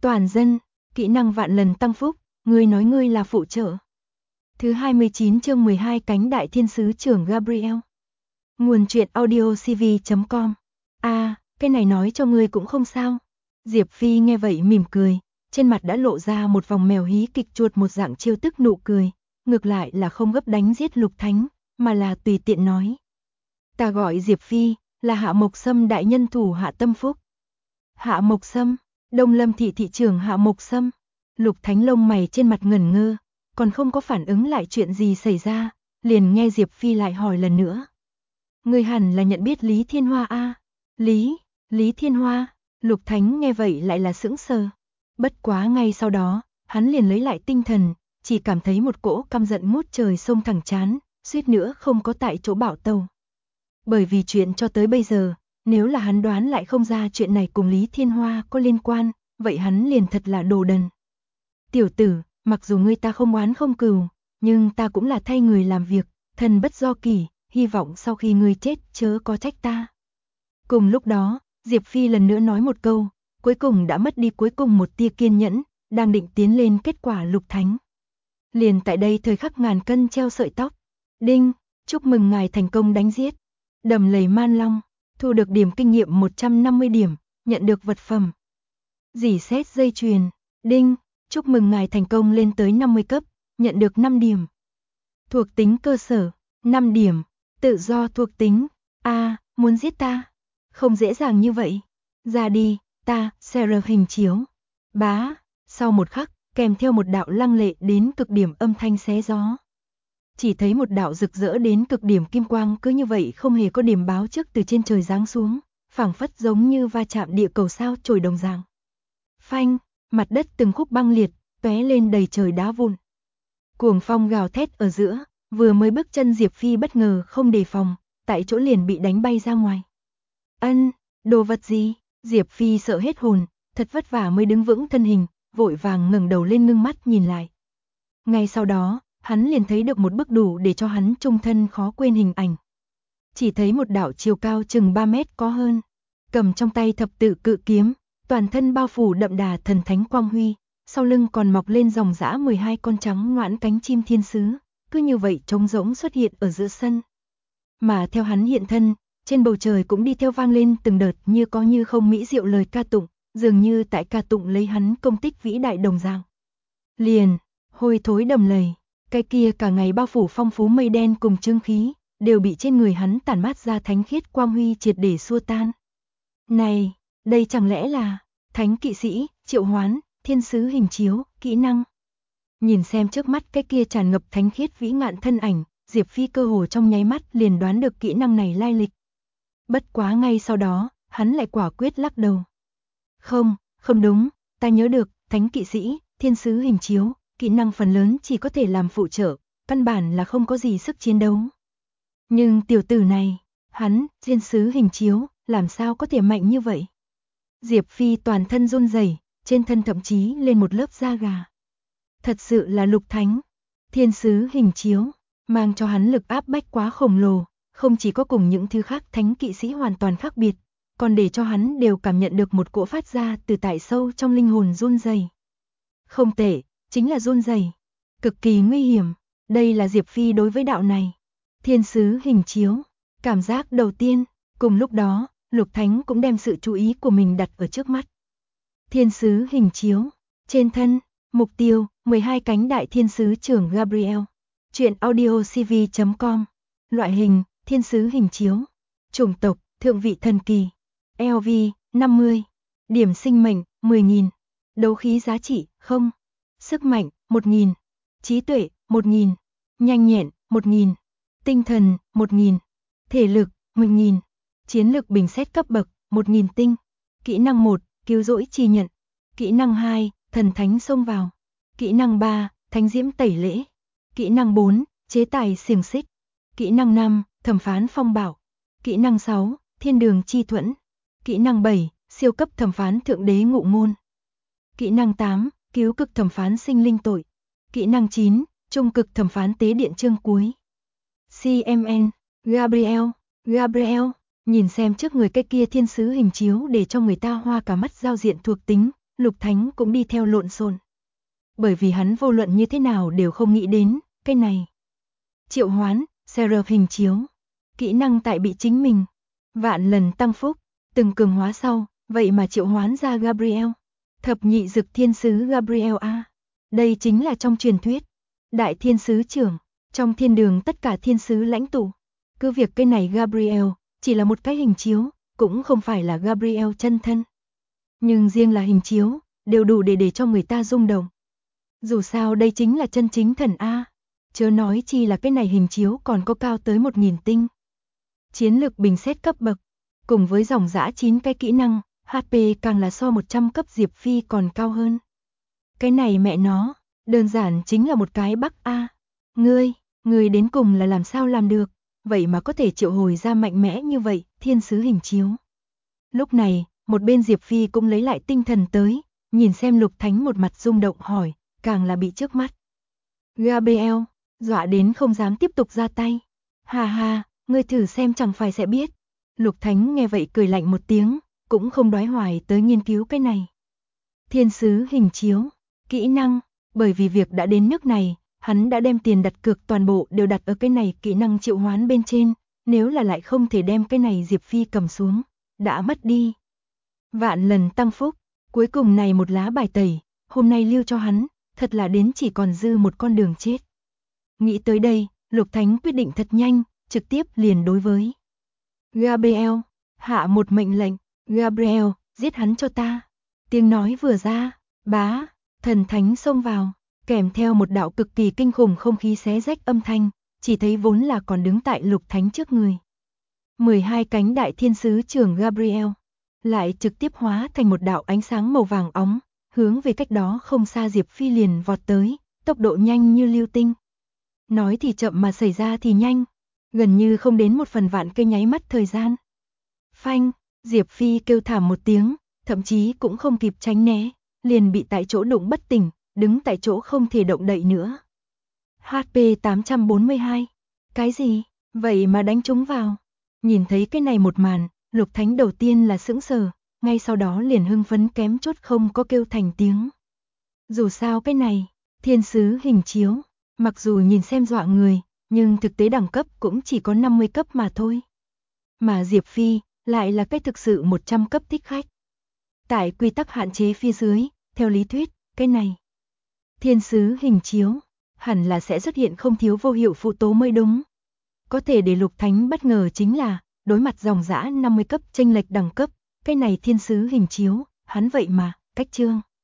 Toàn dân, kỹ năng vạn lần tăng phúc, ngươi nói ngươi là phụ trợ. Thứ 29 chương 12 cánh đại thiên sứ trưởng Gabriel. Nguồn truyện audiocv.com. Cái này nói cho ngươi cũng không sao. Diệp Phi nghe vậy mỉm cười, trên mặt đã lộ ra một vòng mèo hí kịch chuột một dạng trêu tức nụ cười, ngược lại là không gấp đánh giết Lục Thánh, mà là tùy tiện nói. Ta gọi Diệp Phi, là Hạ Mộc Sâm đại nhân thủ hạ tâm phúc. Hạ Mộc Sâm, Đông Lâm thị thị trưởng Hạ Mộc Sâm. Lục Thánh lông mày trên mặt ngẩn ngơ, còn không có phản ứng lại chuyện gì xảy ra, liền nghe Diệp Phi lại hỏi lần nữa. Ngươi hẳn là nhận biết Lý Thiên Hoa a? Lý Thiên Hoa. Lục Thánh nghe vậy lại là sững sờ. Bất quá ngay sau đó, hắn liền lấy lại tinh thần, chỉ cảm thấy một cỗ căm giận ngút trời xông thẳng trán, suýt nữa không có tại chỗ bảo tàu. Bởi vì chuyện cho tới bây giờ, nếu là hắn đoán lại không ra chuyện này cùng Lý Thiên Hoa có liên quan, vậy hắn liền thật là đồ đần. Tiểu tử, mặc dù ngươi ta không oán không cừu, nhưng ta cũng là thay người làm việc, thần bất do kỷ, hy vọng sau khi ngươi chết chớ có trách ta. Cùng lúc đó, Diệp Phi lần nữa nói một câu, cuối cùng đã mất đi cuối cùng một tia kiên nhẫn, đang định tiến lên kết quả Lục Thánh. Liền tại đây thời khắc ngàn cân treo sợi tóc. Đinh, chúc mừng ngài thành công đánh giết Đầm Lầy Man Long, thu được điểm kinh nghiệm 150 điểm, nhận được vật phẩm. Dỉ xét dây chuyền. Đinh, chúc mừng ngài thành công lên tới 50 cấp, nhận được 5 điểm. Thuộc tính cơ sở, 5 điểm. Tự do thuộc tính. Muốn giết ta? Không dễ dàng như vậy. Ra đi, ta, Sarah hình chiếu. Bá, sau một khắc, kèm theo một đạo lăng lệ đến cực điểm âm thanh xé gió. Chỉ thấy một đạo rực rỡ đến cực điểm kim quang cứ như vậy không hề có điểm báo trước từ trên trời giáng xuống, phảng phất giống như va chạm địa cầu sao chổi đồng dạng. Phanh, mặt đất từng khúc băng liệt, tóe lên đầy trời đá vụn. Cuồng phong gào thét ở giữa, vừa mới bước chân Diệp Phi bất ngờ không đề phòng, tại chỗ liền bị đánh bay ra ngoài. Đồ vật gì? Diệp Phi sợ hết hồn, thật vất vả mới đứng vững thân hình, vội vàng ngẩng đầu lên ngưng mắt nhìn lại. Ngay sau đó, hắn liền thấy được một bức đủ để cho hắn trung thân khó quên hình ảnh. Chỉ thấy một đạo chiều cao chừng 3 mét có hơn, cầm trong tay thập tự cự kiếm, toàn thân bao phủ đậm đà thần thánh quang huy, sau lưng còn mọc lên dòng dã 12 con trắng ngoãn cánh chim thiên sứ, cứ như vậy trống rỗng xuất hiện ở giữa sân. Mà theo hắn hiện thân, trên bầu trời cũng đi theo vang lên từng đợt như có như không mỹ diệu lời ca tụng, dường như tại ca tụng lấy hắn công tích vĩ đại đồng dạng. Liền, hôi thối đầm lầy, cái kia cả ngày bao phủ phong phú mây đen cùng chương khí, đều bị trên người hắn tản mát ra thánh khiết quang huy triệt để xua tan. Này, đây chẳng lẽ là thánh kỵ sĩ, triệu hoán, thiên sứ hình chiếu, kỹ năng. Nhìn xem trước mắt cái kia tràn ngập thánh khiết vĩ ngạn thân ảnh, Diệp Phi cơ hồ trong nháy mắt liền đoán được kỹ năng này lai lịch. Bất quá ngay sau đó, hắn lại quả quyết lắc đầu. Không đúng, ta nhớ được, thánh kỵ sĩ, thiên sứ hình chiếu, kỹ năng phần lớn chỉ có thể làm phụ trợ, căn bản là không có gì sức chiến đấu. Nhưng tiểu tử này, hắn, thiên sứ hình chiếu, làm sao có thể mạnh như vậy? Diệp Phi toàn thân run rẩy, trên thân thậm chí lên một lớp da gà. Thật sự là Lục Thánh, thiên sứ hình chiếu, mang cho hắn lực áp bách quá khổng lồ, không chỉ có cùng những thứ khác thánh kỵ sĩ hoàn toàn khác biệt, còn để cho hắn đều cảm nhận được một cỗ phát ra từ tại sâu trong linh hồn run rẩy. Không tệ, chính là run rẩy, cực kỳ nguy hiểm, đây là Diệp Phi đối với đạo này. Thiên sứ hình chiếu, cảm giác đầu tiên, cùng lúc đó, Lục Thánh cũng đem sự chú ý của mình đặt ở trước mắt. Thiên sứ hình chiếu, trên thân, mục tiêu, 12 cánh đại thiên sứ trưởng Gabriel. Truyện audiocv.com. Loại hình, thiên sứ hình chiếu. Chủng tộc, thượng vị thần kỳ. LV, 50. Điểm sinh mệnh, 10.000. Đấu khí giá trị, 0. Sức mạnh, 1.000. Trí tuệ, 1.000. Nhanh nhẹn, 1.000. Tinh thần, 1.000. Thể lực, 10.000. Chiến lực bình xét cấp bậc, 1.000 tinh. Kỹ năng 1, cứu rỗi chi nhận. Kỹ năng 2, thần thánh xông vào. Kỹ năng 3, thánh diễm tẩy lễ. Kỹ năng 4, chế tài xiềng xích. Kỹ năng 5, thẩm phán phong bảo. Kỹ năng 6, thiên đường chi thuẫn. Kỹ năng 7, siêu cấp thẩm phán thượng đế ngụ ngôn. Kỹ năng 8, cứu cực thẩm phán sinh linh tội. Kỹ năng 9, trung cực thẩm phán tế điện chương cuối. CMN, Gabriel, nhìn xem trước người cái kia thiên sứ hình chiếu để cho người ta hoa cả mắt giao diện thuộc tính, Lục Thánh cũng đi theo lộn xộn. Bởi vì hắn vô luận như thế nào đều không nghĩ đến, cái này. Triệu hoán, Seraph hình chiếu. Kỹ năng tại bị chính mình. Vạn lần tăng phúc, từng cường hóa sau, vậy mà triệu hoán ra Gabriel. Thập nhị dực thiên sứ Gabriel A. Đây chính là trong truyền thuyết. Đại thiên sứ trưởng, trong thiên đường tất cả thiên sứ lãnh tụ. Cứ việc cái này Gabriel, chỉ là một cái hình chiếu, cũng không phải là Gabriel chân thân. Nhưng riêng là hình chiếu, đều đủ để cho người ta rung động. Dù sao đây chính là chân chính thần A. Chớ nói chi là cái này hình chiếu còn có cao tới 1000 tinh. Chiến lực bình xét cấp bậc, cùng với dòng dã 9 cái kỹ năng, HP càng là so 100 cấp Diệp Phi còn cao hơn. Cái này mẹ nó, đơn giản chính là một cái bắc A. Ngươi đến cùng là làm sao làm được, vậy mà có thể triệu hồi ra mạnh mẽ như vậy, thiên sứ hình chiếu. Lúc này, một bên Diệp Phi cũng lấy lại tinh thần tới, nhìn xem Lục Thánh một mặt rung động hỏi, càng là bị trước mắt. Gabriel, dọa đến không dám tiếp tục ra tay. Ha ha, ngươi thử xem chẳng phải sẽ biết. Lục Thánh nghe vậy cười lạnh một tiếng, cũng không đoái hoài tới nghiên cứu cái này. Thiên sứ hình chiếu, kỹ năng, bởi vì việc đã đến nước này, hắn đã đem tiền đặt cược toàn bộ đều đặt ở cái này kỹ năng triệu hoán bên trên, nếu là lại không thể đem cái này Diệp Phi cầm xuống, đã mất đi. Vạn lần tăng phúc, cuối cùng này một lá bài tẩy, hôm nay lưu cho hắn, thật là đến chỉ còn dư một con đường chết. Nghĩ tới đây, Lục Thánh quyết định thật nhanh, trực tiếp liền đối với Gabriel, hạ một mệnh lệnh, Gabriel, giết hắn cho ta. Tiếng nói vừa ra, bá, thần thánh xông vào, kèm theo một đạo cực kỳ kinh khủng không khí xé rách âm thanh, chỉ thấy vốn là còn đứng tại Lục Thánh trước người. 12 cánh đại thiên sứ trưởng Gabriel, lại trực tiếp hóa thành một đạo ánh sáng màu vàng óng, hướng về cách đó không xa Diệp Phi liền vọt tới, tốc độ nhanh như lưu tinh. Nói thì chậm mà xảy ra thì nhanh, gần như không đến 1/1000 cây nháy mắt thời gian. Phanh, Diệp Phi kêu thảm một tiếng, thậm chí cũng không kịp tránh né, liền bị tại chỗ đụng bất tỉnh, đứng tại chỗ không thể động đậy nữa. HP 842. Cái gì? Vậy mà đánh trúng vào. Nhìn thấy cái này một màn, Lục Thánh đầu tiên là sững sờ, ngay sau đó liền hưng phấn kém chút không có kêu thành tiếng. Dù sao cái này, thiên sứ hình chiếu, mặc dù nhìn xem dọa người, nhưng thực tế đẳng cấp cũng chỉ có 50 cấp mà thôi. Mà Diệp Phi lại là cái thực sự 100 cấp thích khách. Tại quy tắc hạn chế phía dưới, theo lý thuyết, cái này thiên sứ hình chiếu hẳn là sẽ xuất hiện không thiếu vô hiệu phụ tố mới đúng. Có thể để Lục Thánh bất ngờ chính là, đối mặt dòng dã 50 cấp chênh lệch đẳng cấp, cái này thiên sứ hình chiếu, hắn vậy mà, cách chương.